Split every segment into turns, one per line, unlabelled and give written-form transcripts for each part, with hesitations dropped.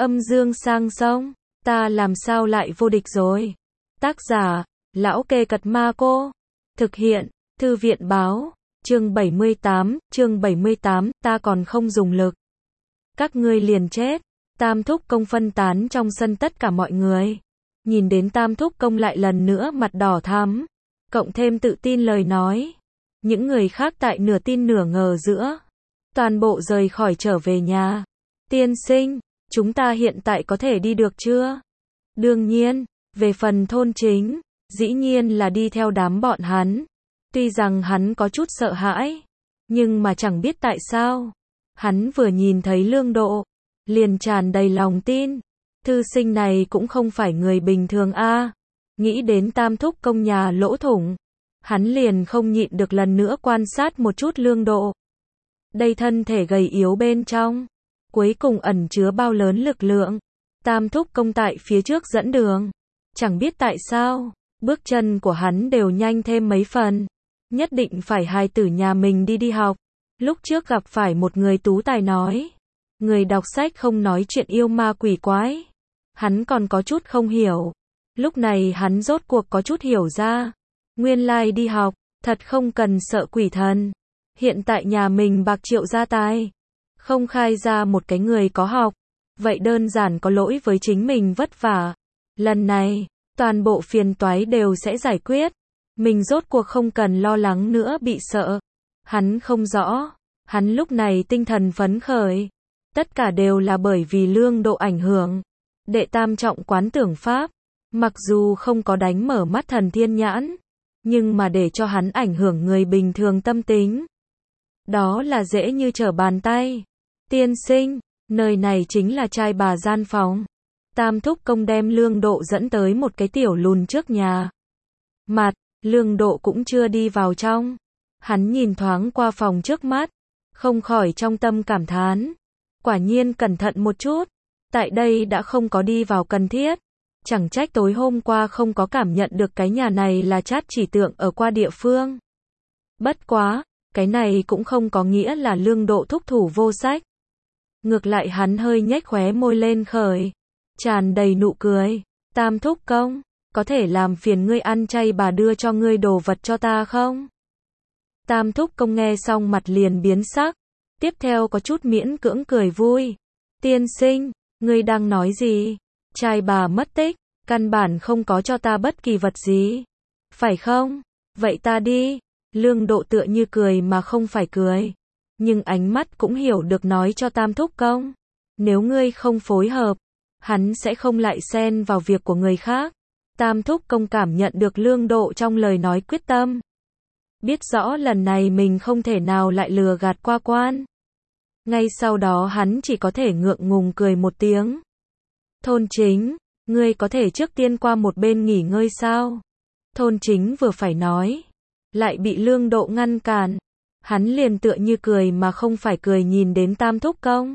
Âm dương sang sông, ta làm sao lại vô địch rồi. Tác giả, Lão Kê Cật Ma Cô. Thực hiện, Thư viện Báo. Chương 78, ta còn không dùng lực. Các ngươi liền chết. Tam Thúc Công phân tán trong sân tất cả mọi người. Nhìn đến Tam Thúc Công lại lần nữa mặt đỏ thắm, cộng thêm tự tin lời nói. Những người khác tại nửa tin nửa ngờ giữa. Toàn bộ rời khỏi trở về nhà. Tiên sinh, chúng ta hiện tại có thể đi được chưa? Đương nhiên, về phần Thôn Chính, dĩ nhiên là đi theo đám bọn hắn. Tuy rằng hắn có chút sợ hãi, nhưng mà chẳng biết tại sao. Hắn vừa nhìn thấy Lương Độ, liền tràn đầy lòng tin. Thư sinh này cũng không phải người bình thường a. Nghĩ đến Tam Thúc Công nhà lỗ thủng, hắn liền không nhịn được lần nữa quan sát một chút Lương Độ. Đây thân thể gầy yếu bên trong, cuối cùng ẩn chứa bao lớn lực lượng. Tam Thúc Công tại phía trước dẫn đường. Chẳng biết tại sao, bước chân của hắn đều nhanh thêm mấy phần. Nhất định phải hài tử nhà mình đi học. Lúc trước gặp phải một người tú tài nói, người đọc sách không nói chuyện yêu ma quỷ quái. Hắn còn có chút không hiểu. Lúc này hắn rốt cuộc có chút hiểu ra. Nguyên lai đi học, thật không cần sợ quỷ thần. Hiện tại nhà mình bạc triệu gia tài, không khai ra một cái người có học, vậy đơn giản có lỗi với chính mình vất vả. Lần này, toàn bộ phiền toái đều sẽ giải quyết. Mình rốt cuộc không cần lo lắng nữa bị sợ. Hắn không rõ, hắn lúc này tinh thần phấn khởi. Tất cả đều là bởi vì Lương Độ ảnh hưởng. Đệ tam trọng quán tưởng pháp, mặc dù không có đánh mở mắt thần thiên nhãn, nhưng mà để cho hắn ảnh hưởng người bình thường tâm tính, đó là dễ như trở bàn tay. Tiên sinh, nơi này chính là trai bà gian phòng. Tam Thúc Công đem Lương Độ dẫn tới một cái tiểu lùn trước nhà. Mặt, Lương Độ cũng chưa đi vào trong. Hắn nhìn thoáng qua phòng trước mắt, không khỏi trong tâm cảm thán. Quả nhiên cẩn thận một chút. Tại đây đã không có đi vào cần thiết. Chẳng trách tối hôm qua không có cảm nhận được cái nhà này là Trát Chỉ Tượng ở qua địa phương. Bất quá, cái này cũng không có nghĩa là Lương Độ thúc thủ vô sách. Ngược lại hắn hơi nhếch khóe môi lên khởi, tràn đầy nụ cười. Tam Thúc Công, có thể làm phiền ngươi ăn chay bà đưa cho ngươi đồ vật cho ta không? Tam Thúc Công nghe xong mặt liền biến sắc, tiếp theo có chút miễn cưỡng cười vui. Tiên sinh, ngươi đang nói gì? Trai bà mất tích, căn bản không có cho ta bất kỳ vật gì. Phải không? Vậy ta đi. Lương Độ tựa như cười mà không phải cười. Nhưng ánh mắt cũng hiểu được nói cho Tam Thúc Công. Nếu ngươi không phối hợp, hắn sẽ không lại xen vào việc của người khác. Tam Thúc Công cảm nhận được Lương Độ trong lời nói quyết tâm. Biết rõ lần này mình không thể nào lại lừa gạt qua quan. Ngay sau đó hắn chỉ có thể ngượng ngùng cười một tiếng. Thôn Chính, ngươi có thể trước tiên qua một bên nghỉ ngơi sao? Thôn Chính vừa phải nói, lại bị Lương Độ ngăn cản. Hắn liền tựa như cười mà không phải cười nhìn đến Tam Thúc Công.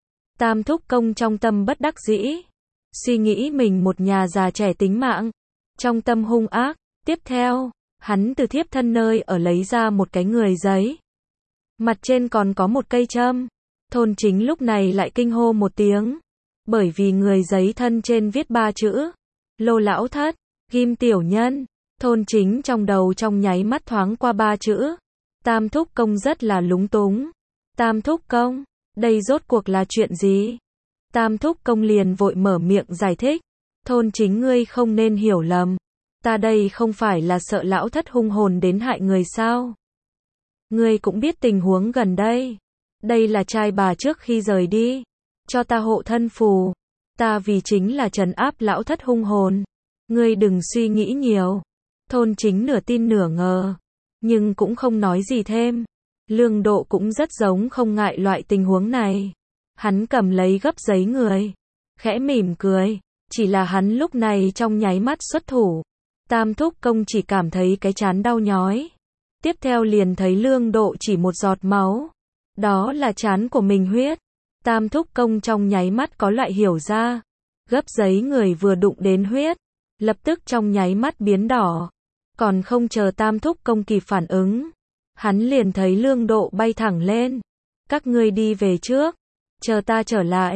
Tam Thúc Công trong tâm bất đắc dĩ, suy nghĩ mình một nhà già trẻ tính mạng, trong tâm hung ác. Tiếp theo, hắn từ thiếp thân nơi ở lấy ra một cái người giấy. Mặt trên còn có một cây châm. Thôn Chính lúc này lại kinh hô một tiếng. Bởi vì người giấy thân trên viết 3 chữ. Lô Lão Thất, Ghim Tiểu Nhân. Thôn Chính trong đầu trong nháy mắt thoáng qua 3 chữ. Tam Thúc Công rất là lúng túng. Tam Thúc Công, đây rốt cuộc là chuyện gì? Tam Thúc Công liền vội mở miệng giải thích. Thôn Chính ngươi không nên hiểu lầm. Ta đây không phải là sợ Lão Thất hung hồn đến hại người sao? Ngươi cũng biết tình huống gần đây. Đây là trai bà trước khi rời đi. Cho ta hộ thân phù. Ta vì chính là trấn áp Lão Thất hung hồn. Ngươi đừng suy nghĩ nhiều. Thôn Chính nửa tin nửa ngờ, nhưng cũng không nói gì thêm. Lương Độ cũng rất giống không ngại loại tình huống này. Hắn cầm lấy gấp giấy người, khẽ mỉm cười. Chỉ là hắn lúc này trong nháy mắt xuất thủ. Tam Thúc Công chỉ cảm thấy cái trán đau nhói. Tiếp theo liền thấy Lương Độ chỉ một giọt máu. Đó là trán của mình huyết. Tam Thúc Công trong nháy mắt có loại hiểu ra. Gấp giấy người vừa đụng đến huyết, lập tức trong nháy mắt biến đỏ. Còn không chờ Tam Thúc Công kịp phản ứng, hắn liền thấy Lương Độ bay thẳng lên. Các ngươi đi về trước, chờ ta trở lại.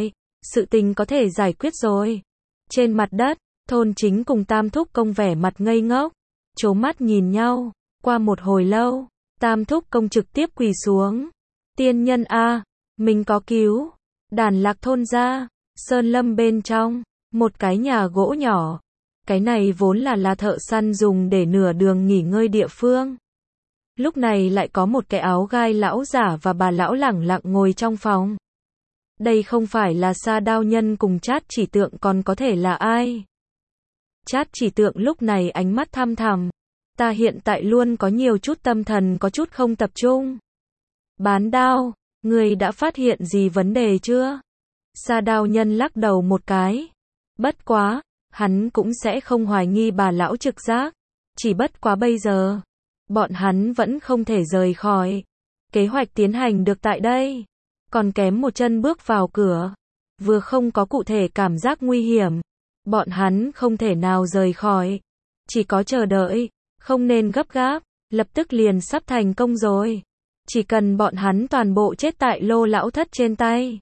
sự tình có thể giải quyết rồi. Trên mặt đất, Thôn Chính cùng Tam Thúc Công vẻ mặt ngây ngốc, trố mắt nhìn nhau. Qua một hồi lâu, Tam Thúc Công trực tiếp quỳ xuống. Tiên nhân a, mình có cứu. Đàn Lạc thôn ra, sơn lâm bên trong, một cái nhà gỗ nhỏ. Cái này vốn là thợ săn dùng để nửa đường nghỉ ngơi địa phương. Lúc này lại có một cái áo gai lão giả và bà lão lẳng lặng ngồi trong phòng. Đây không phải là Sa Đao Nhân cùng Trát Chỉ Tượng còn có thể là ai? Trát Chỉ Tượng lúc này ánh mắt thăm thẳm. Ta hiện tại luôn có nhiều chút tâm thần có chút không tập trung. Bán đao, người đã phát hiện gì vấn đề chưa? Sa Đao Nhân lắc đầu một cái. Bất quá, hắn cũng sẽ không hoài nghi bà lão trực giác. Chỉ bất quá bây giờ, bọn hắn vẫn không thể rời khỏi. Kế hoạch tiến hành được tại đây. Còn kém một chân bước vào cửa. Vừa không có cụ thể cảm giác nguy hiểm. Bọn hắn không thể nào rời khỏi. Chỉ có chờ đợi. Không nên gấp gáp. Lập tức liền sắp thành công rồi. Chỉ cần bọn hắn toàn bộ chết tại Lô lão thất trên tay.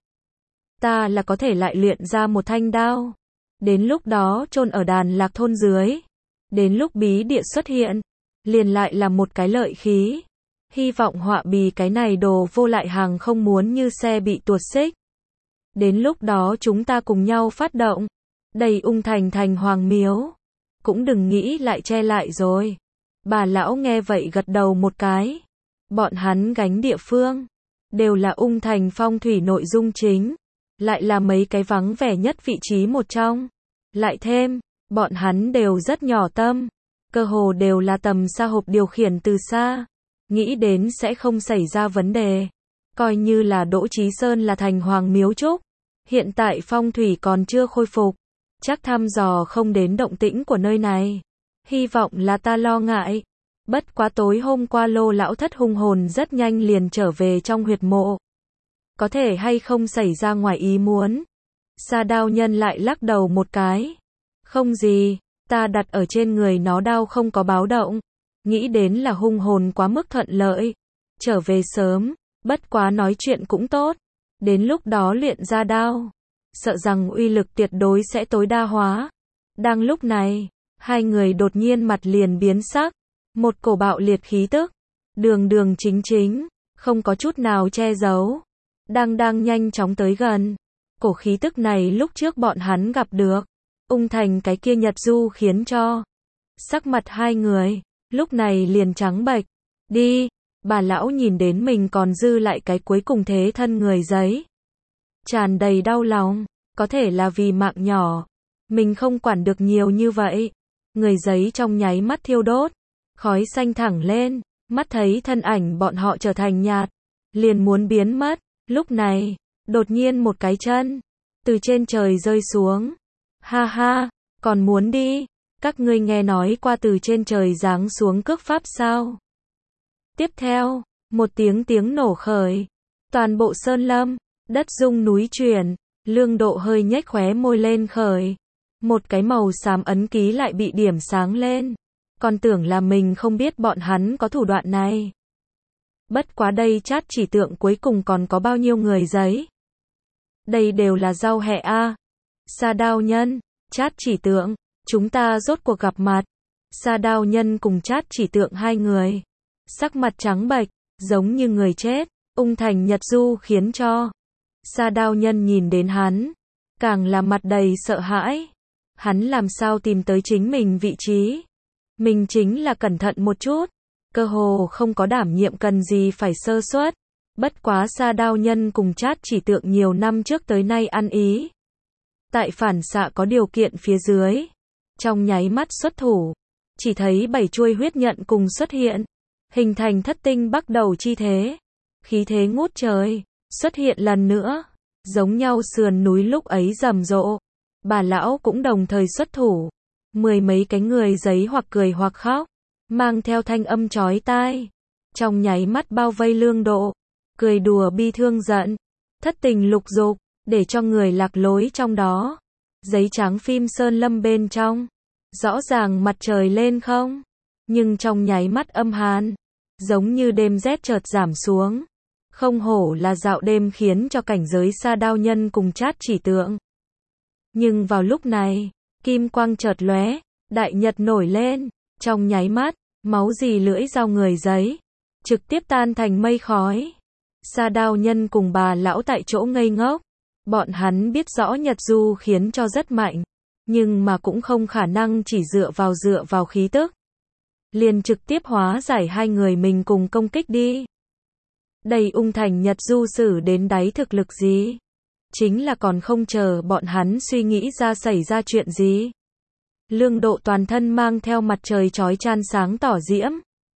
Ta là có thể lại luyện ra một thanh đao. Đến lúc đó chôn ở Đàn Lạc thôn dưới. Đến lúc bí địa xuất hiện. Liền lại là một cái lợi khí. Hy vọng Họa Bì cái này đồ vô lại hàng không muốn như xe bị tuột xích. Đến lúc đó chúng ta cùng nhau phát động. Đầy Ung Thành thành hoàng miếu. Cũng đừng nghĩ lại che lại rồi. Bà lão nghe vậy gật đầu một cái. Bọn hắn gánh địa phương. Đều là Ung Thành phong thủy nội dung chính. Lại là mấy cái vắng vẻ nhất vị trí một trong. Lại thêm, bọn hắn đều rất nhỏ tâm. Cơ hồ đều là tầm xa hộp điều khiển từ xa. Nghĩ đến sẽ không xảy ra vấn đề. Coi như là Đỗ Chí Sơn là thành hoàng miếu trúc. Hiện tại phong thủy còn chưa khôi phục. Chắc thăm dò không đến động tĩnh của nơi này. Hy vọng là ta lo ngại. Bất quá tối hôm qua Lô lão thất hung hồn rất nhanh liền trở về trong huyệt mộ. Có thể hay không xảy ra ngoài ý muốn. Sa Đao Nhân lại lắc đầu một cái. Không gì, ta đặt ở trên người nó đao không có báo động. Nghĩ đến là hung hồn quá mức thuận lợi. Trở về sớm, bất quá nói chuyện cũng tốt. Đến lúc đó luyện ra đao. Sợ rằng uy lực tuyệt đối sẽ tối đa hóa. Đang lúc này, hai người đột nhiên mặt liền biến sắc. Một cổ bạo liệt khí tức. Đường đường chính chính, không có chút nào che giấu. Đang nhanh chóng tới gần. Cổ khí tức này lúc trước bọn hắn gặp được. Ung Thành cái kia Nhật Du khiến cho sắc mặt hai người lúc này liền trắng bệch. Đi, bà lão nhìn đến mình còn dư lại cái cuối cùng thế thân người giấy. Tràn đầy đau lòng, có thể là vì mạng nhỏ. Mình không quản được nhiều như vậy. Người giấy trong nháy mắt thiêu đốt. Khói xanh thẳng lên, mắt thấy thân ảnh bọn họ trở thành nhạt. Liền muốn biến mất. Lúc này, đột nhiên một cái chân từ trên trời rơi xuống. Ha ha, còn muốn đi? Các ngươi nghe nói qua từ trên trời giáng xuống cước pháp sao? Tiếp theo, một tiếng nổ khởi. Toàn bộ sơn lâm, đất rung núi chuyển. Lương Độ hơi nhếch khóe môi lên khởi. Một cái màu xám ấn ký lại bị điểm sáng lên. Còn tưởng là mình không biết bọn hắn có thủ đoạn này. Bất quá đây Trát Chỉ Tượng cuối cùng còn có bao nhiêu người giấy. Đây đều là rau hẹ a. Sa Đao Nhân, Trát Chỉ Tượng, chúng ta rốt cuộc gặp mặt. Sa Đao Nhân cùng Trát Chỉ Tượng hai người. Sắc mặt trắng bệch, giống như người chết. Ung Thành Nhật Du khiến cho. Sa Đao Nhân nhìn đến hắn. Càng là mặt đầy sợ hãi. Hắn làm sao tìm tới chính mình vị trí. Mình chính là cẩn thận một chút. Cơ hồ không có đảm nhiệm cần gì phải sơ suất. Bất quá Sa Đao Nhân cùng Trát Chỉ Tượng nhiều năm trước tới nay ăn ý. Tại phản xạ có điều kiện phía dưới. Trong nháy mắt xuất thủ. Chỉ thấy 7 chuôi huyết nhận cùng xuất hiện. Hình thành thất tinh bắt đầu chi thế. Khí thế ngút trời. Xuất hiện lần nữa. Giống nhau sườn núi lúc ấy rầm rộ. Bà lão cũng đồng thời xuất thủ. 10 mấy cái người giấy hoặc cười hoặc khóc. Mang theo thanh âm chói tai. Trong nháy mắt bao vây Lương Độ. Cười đùa bi thương giận. Thất tình lục dục. Để cho người lạc lối trong đó. Giấy trắng phim sơn lâm bên trong. Rõ ràng mặt trời lên không. Nhưng trong nháy mắt âm hàn. Giống như đêm rét chợt giảm xuống. Không hổ là dạo đêm khiến cho cảnh giới Sa Đao Nhân cùng Trát Chỉ Tượng. Nhưng vào lúc này, kim quang chợt lóe, đại nhật nổi lên, trong nháy mắt, máu dì lưỡi dao người giấy, trực tiếp tan thành mây khói. Sa Đao Nhân cùng bà lão tại chỗ ngây ngốc. Bọn hắn biết rõ Nhật Du khiến cho rất mạnh, nhưng mà cũng không khả năng chỉ dựa vào khí tức. Liền trực tiếp hóa giải hai người mình cùng công kích đi. Đây ung thành Nhật Du sử đến đáy thực lực gì? Chính là còn không chờ bọn hắn suy nghĩ ra xảy ra chuyện gì. Lương Độ toàn thân mang theo mặt trời chói chan sáng tỏ diễm.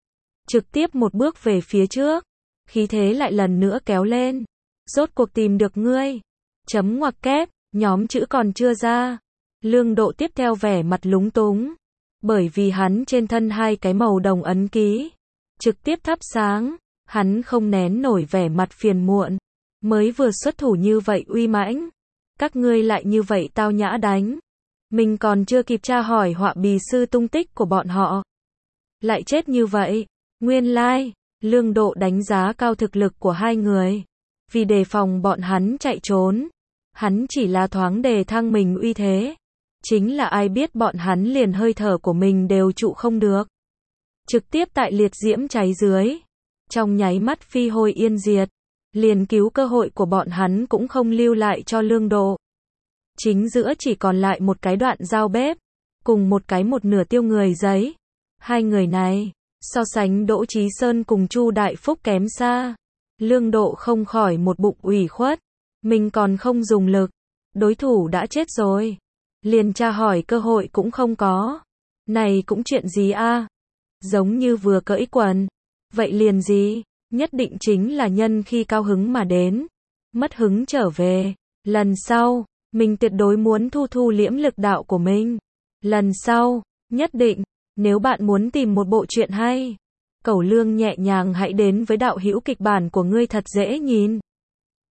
Trực tiếp một bước về phía trước. Khí thế lại lần nữa kéo lên. Rốt cuộc tìm được ngươi. Chấm ngoặc kép, nhóm chữ còn chưa ra. Lương Độ tiếp theo vẻ mặt lúng túng. Bởi vì hắn trên thân hai cái màu đồng ấn ký. Trực tiếp thắp sáng. Hắn không nén nổi vẻ mặt phiền muộn. Mới vừa xuất thủ như vậy uy mãnh. Các ngươi lại như vậy tao nhã đánh. Mình còn chưa kịp tra hỏi họa bì sư tung tích của bọn họ. Lại chết như vậy. Nguyên lai, Lương Độ đánh giá cao thực lực của hai người. Vì đề phòng bọn hắn chạy trốn. Hắn chỉ là thoáng đề thăng mình uy thế. Chính là ai biết bọn hắn liền hơi thở của mình đều trụ không được. Trực tiếp tại liệt diễm cháy dưới. Trong nháy mắt phi hôi yên diệt. Liền cứu cơ hội của bọn hắn cũng không lưu lại cho Lương Độ. Chính giữa chỉ còn lại một cái đoạn dao bếp. Cùng một cái một nửa tiêu người giấy. Hai người này, so sánh Đỗ Chí Sơn cùng Chu Đại Phúc kém xa. Lương Độ không khỏi một bụng ủy khuất. Mình còn không dùng lực. Đối thủ đã chết rồi. Liền tra hỏi cơ hội cũng không có. Này cũng chuyện gì a? Giống như vừa cởi quần. Vậy liền gì? Nhất định chính là nhân khi cao hứng mà đến. Mất hứng trở về. Lần sau, mình tuyệt đối muốn thu liễm lực đạo của mình. Lần sau, nhất định, nếu bạn muốn tìm một bộ truyện hay, Cẩu Lương nhẹ nhàng hãy đến với đạo hữu kịch bản của ngươi thật dễ nhìn.